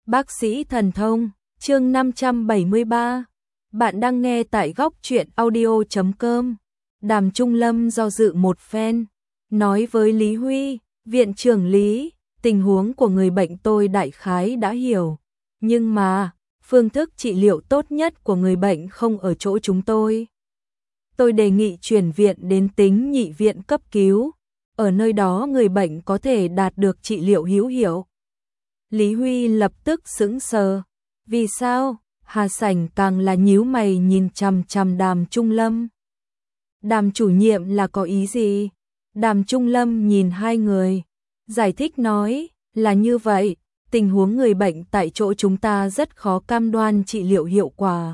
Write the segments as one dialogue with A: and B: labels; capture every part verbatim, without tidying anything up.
A: Bác sĩ thần thông, chương năm trăm bảy mươi ba. Bạn đang nghe tại góc truyện audio chấm com. Đàm Trung Lâm do dự một phen, nói với Lý Huy, viện trưởng Lý, tình huống của người bệnh tôi đại khái đã hiểu. Nhưng mà, phương thức trị liệu tốt nhất của người bệnh không ở chỗ chúng tôi. Tôi đề nghị chuyển viện đến Tính Nhị viện cấp cứu. Ở nơi đó người bệnh có thể đạt được trị liệu hữu hiệu. Lý Huy lập tức sững sờ. Vì sao? Hà Sảnh càng là nhíu mày nhìn chằm chằm Đàm Trung Lâm. Đàm chủ nhiệm là có ý gì? Đàm Trung Lâm nhìn hai người, giải thích nói, là như vậy, tình huống người bệnh tại chỗ chúng ta rất khó cam đoan trị liệu hiệu quả.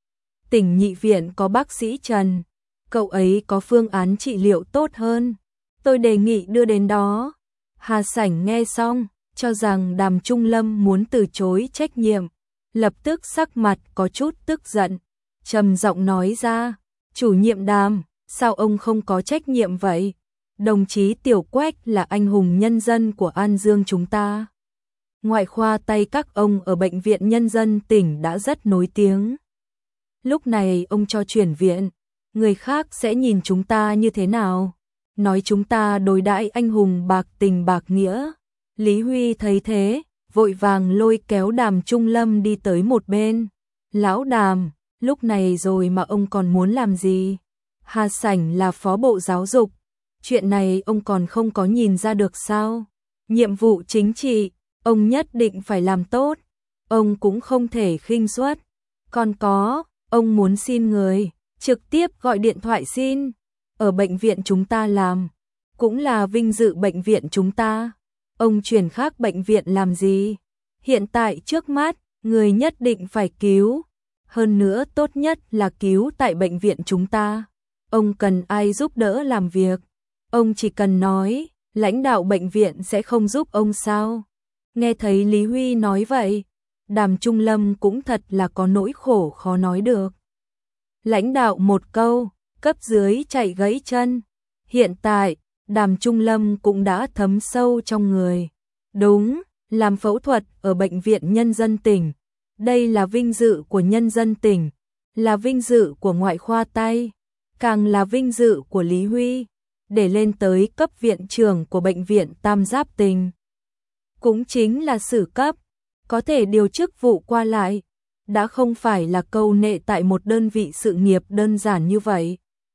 A: Tỉnh Nhị viện có bác sĩ Trần, cậu ấy có phương án trị liệu tốt hơn. Tôi đề nghị đưa đến đó. Hà Sảnh nghe xong, cho rằng Đàm Trung Lâm muốn từ chối trách nhiệm, lập tức sắc mặt có chút tức giận, trầm giọng nói ra, chủ nhiệm Đàm, sao ông không có trách nhiệm vậy? Đồng chí Tiểu Quách là anh hùng nhân dân của An Dương chúng ta. Ngoại khoa tay các ông ở Bệnh viện Nhân dân tỉnh đã rất nổi tiếng. Lúc này ông cho chuyển viện, người khác sẽ nhìn chúng ta như thế nào? Nói chúng ta đối đãi anh hùng bạc tình bạc nghĩa. Lý Huy thấy thế, vội vàng lôi kéo Đàm Trung Lâm đi tới một bên. Lão Đàm, lúc này rồi mà ông còn muốn làm gì? Hà Sảnh là phó bộ giáo dục, chuyện này ông còn không có nhìn ra được sao? Nhiệm vụ chính trị, ông nhất định phải làm tốt, ông cũng không thể khinh suất. Còn có, ông muốn xin người, trực tiếp gọi điện thoại xin. Ở bệnh viện chúng ta làm, cũng là vinh dự bệnh viện chúng ta. Ông chuyển khác bệnh viện làm gì? Hiện tại trước mắt, người nhất định phải cứu. Hơn nữa tốt nhất là cứu tại bệnh viện chúng ta. Ông cần ai giúp đỡ làm việc? Ông chỉ cần nói, lãnh đạo bệnh viện sẽ không giúp ông sao? Nghe thấy Lý Huy nói vậy, Đàm Trung Lâm cũng thật là có nỗi khổ khó nói được. Lãnh đạo một câu, cấp dưới chạy gãy chân. Hiện tại, Đàm Trung Lâm cũng đã thấm sâu trong người. Đúng, làm phẫu thuật ở Bệnh viện Nhân dân tỉnh. Đây là vinh dự của nhân dân tỉnh, là vinh dự của ngoại khoa tay, càng là vinh dự của Lý Huy, để lên tới cấp viện trưởng của Bệnh viện Tam Giáp Tỉnh. Cũng chính là xử cấp, có thể điều chức vụ qua lại, đã không phải là câu nệ tại một đơn vị sự nghiệp đơn giản như vậy.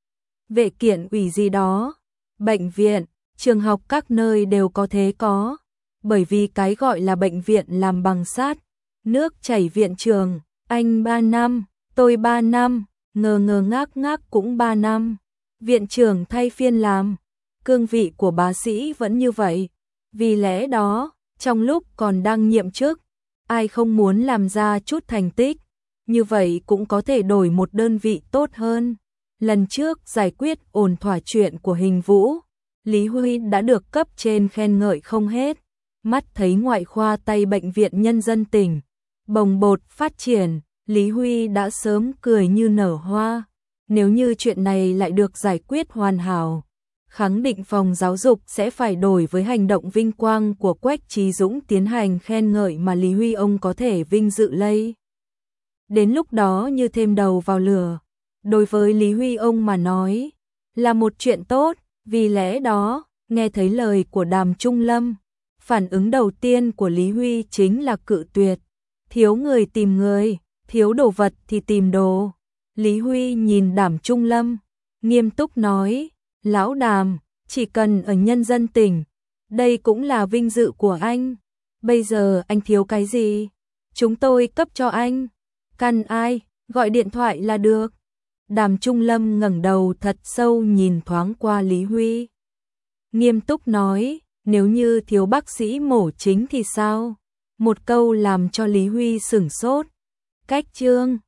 A: Vệ kiện ủy gì đó, bệnh viện, trường học các nơi đều có thế có, bởi vì cái gọi là bệnh viện làm bằng sắt, nước chảy viện trường, anh ba năm, tôi ba năm, ngờ ngờ ngác ngác cũng ba năm, viện trưởng thay phiên làm, cương vị của bác sĩ vẫn như vậy, vì lẽ đó, trong lúc còn đang nhiệm chức, ai không muốn làm ra chút thành tích, như vậy cũng có thể đổi một đơn vị tốt hơn. Lần trước giải quyết ổn thỏa chuyện của Hình Vũ, Lý Huy đã được cấp trên khen ngợi không hết. Mắt thấy ngoại khoa tay Bệnh viện Nhân dân tỉnh bồng bột phát triển, Lý Huy đã sớm cười như nở hoa. Nếu như chuyện này lại được giải quyết hoàn hảo, khẳng định phòng giáo dục sẽ phải đổi với hành động vinh quang của Quách Chí Dũng tiến hành khen ngợi mà Lý Huy ông có thể vinh dự lây. Đến lúc đó như thêm đầu vào lửa, đối với Lý Huy ông mà nói, là một chuyện tốt, vì lẽ đó, nghe thấy lời của Đàm Trung Lâm, phản ứng đầu tiên của Lý Huy chính là cự tuyệt. Thiếu người tìm người, thiếu đồ vật thì tìm đồ. Lý Huy nhìn Đàm Trung Lâm, nghiêm túc nói, lão Đàm, chỉ cần ở Nhân dân tỉnh, đây cũng là vinh dự của anh. Bây giờ anh thiếu cái gì? Chúng tôi cấp cho anh. Cần ai, gọi điện thoại là được. Đàm Trung Lâm ngẩng đầu thật sâu nhìn thoáng qua Lý Huy. Nghiêm túc nói, nếu như thiếu bác sĩ mổ chính thì sao? Một câu làm cho Lý Huy sửng sốt. Cách chương